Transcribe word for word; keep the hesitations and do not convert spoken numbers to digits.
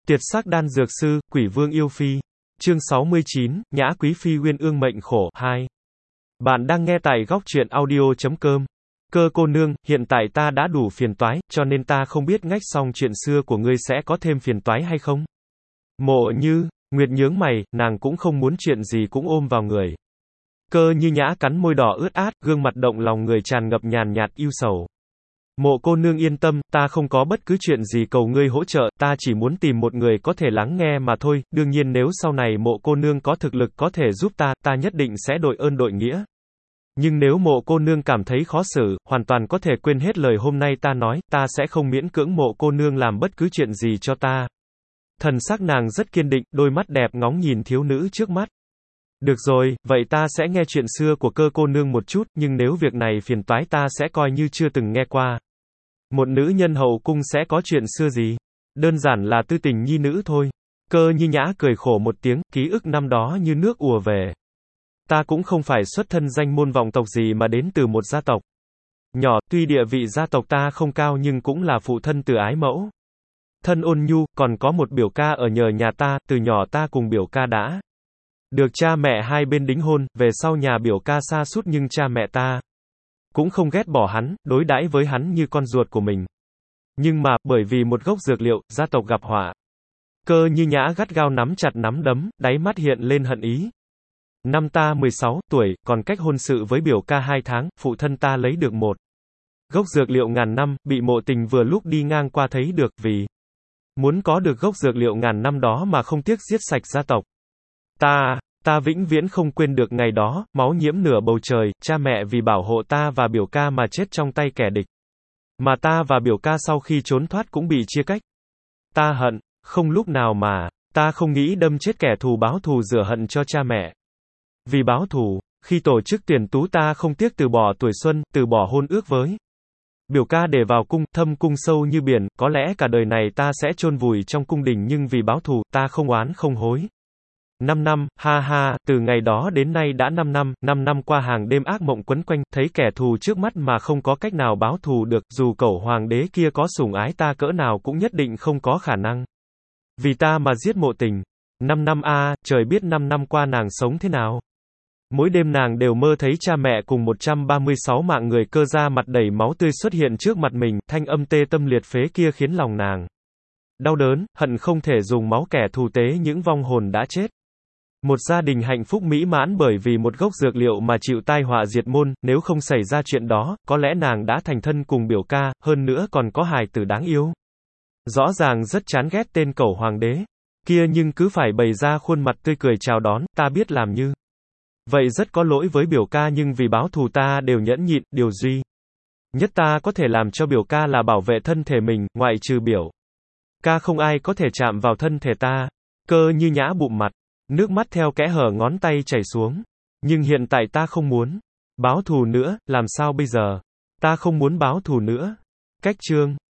Tiệt sắc đan dược sư, quỷ vương yêu phi. Chương sáu mươi chín, Nhã quý phi uyên ương mệnh khổ, hai. Bạn đang nghe tại góc truyện audio.com. Cơ cô nương, hiện tại ta đã đủ phiền toái, cho nên ta không biết ngách xong chuyện xưa của ngươi sẽ có thêm phiền toái hay không. Mộ Như, Nguyệt nhướng mày, nàng cũng không muốn chuyện gì cũng ôm vào người. Cơ Như Nhã cắn môi đỏ ướt át, gương mặt động lòng người tràn ngập nhàn nhạt ưu sầu. Mộ cô nương yên tâm, ta không có bất cứ chuyện gì cầu ngươi hỗ trợ, ta chỉ muốn tìm một người có thể lắng nghe mà thôi, đương nhiên nếu sau này mộ cô nương có thực lực có thể giúp ta, ta nhất định sẽ đội ơn đội nghĩa. Nhưng nếu mộ cô nương cảm thấy khó xử, hoàn toàn có thể quên hết lời hôm nay ta nói, ta sẽ không miễn cưỡng mộ cô nương làm bất cứ chuyện gì cho ta. Thần sắc nàng rất kiên định, đôi mắt đẹp ngóng nhìn thiếu nữ trước mắt. Được rồi, vậy ta sẽ nghe chuyện xưa của cơ cô nương một chút, nhưng nếu việc này phiền toái ta sẽ coi như chưa từng nghe qua. Một nữ nhân hậu cung sẽ có chuyện xưa gì? Đơn giản là tư tình nhi nữ thôi. Cơ Như Nhã cười khổ một tiếng, ký ức năm đó như nước ùa về. Ta cũng không phải xuất thân danh môn vọng tộc gì mà đến từ một gia tộc nhỏ, tuy địa vị gia tộc ta không cao nhưng cũng là phụ thân từ ái mẫu. Thân ôn nhu, còn có một biểu ca ở nhờ nhà ta, từ nhỏ ta cùng biểu ca đã được cha mẹ hai bên đính hôn, về sau nhà biểu ca sa sút nhưng cha mẹ ta cũng không ghét bỏ hắn, đối đãi với hắn như con ruột của mình. Nhưng mà, bởi vì một gốc dược liệu, gia tộc gặp họa. Cơ Như Nhã gắt gao nắm chặt nắm đấm, đáy mắt hiện lên hận ý. Năm ta mười sáu tuổi, còn cách hôn sự với biểu ca hai tháng, phụ thân ta lấy được một gốc dược liệu ngàn năm, bị mộ tình vừa lúc đi ngang qua thấy được, vì muốn có được gốc dược liệu ngàn năm đó mà không tiếc giết sạch gia tộc. Ta, ta vĩnh viễn không quên được ngày đó, máu nhiễm nửa bầu trời, cha mẹ vì bảo hộ ta và biểu ca mà chết trong tay kẻ địch. Mà ta và biểu ca sau khi trốn thoát cũng bị chia cách. Ta hận, không lúc nào mà, ta không nghĩ đâm chết kẻ thù báo thù rửa hận cho cha mẹ. Vì báo thù, khi tổ chức tuyển tú ta không tiếc từ bỏ tuổi xuân, từ bỏ hôn ước với biểu ca để vào cung, thâm cung sâu như biển, có lẽ cả đời này ta sẽ chôn vùi trong cung đình nhưng vì báo thù, ta không oán không hối. Năm năm, ha ha, từ ngày đó đến nay đã năm năm, năm năm qua hàng đêm ác mộng quấn quanh, thấy kẻ thù trước mắt mà không có cách nào báo thù được, dù cẩu hoàng đế kia có sủng ái ta cỡ nào cũng nhất định không có khả năng. Vì ta mà giết mộ tình. Năm năm a, trời biết năm năm qua nàng sống thế nào. Mỗi đêm nàng đều mơ thấy cha mẹ cùng một trăm ba mươi sáu mạng người Cơ ra mặt đầy máu tươi xuất hiện trước mặt mình, thanh âm tê tâm liệt phế kia khiến lòng nàng đau đớn, hận không thể dùng máu kẻ thù tế những vong hồn đã chết. Một gia đình hạnh phúc mỹ mãn bởi vì một gốc dược liệu mà chịu tai họa diệt môn, nếu không xảy ra chuyện đó, có lẽ nàng đã thành thân cùng biểu ca, hơn nữa còn có hài tử đáng yêu. Rõ ràng rất chán ghét tên cẩu hoàng đế kia nhưng cứ phải bày ra khuôn mặt tươi cười chào đón, ta biết làm như vậy rất có lỗi với biểu ca nhưng vì báo thù ta đều nhẫn nhịn, điều duy nhất ta có thể làm cho biểu ca là bảo vệ thân thể mình, ngoại trừ biểu ca không ai có thể chạm vào thân thể ta. Cơ Như Nhã bụm mặt, nước mắt theo kẽ hở ngón tay chảy xuống. Nhưng hiện tại ta không muốn báo thù nữa, làm sao bây giờ? Ta không muốn báo thù nữa. Cách chương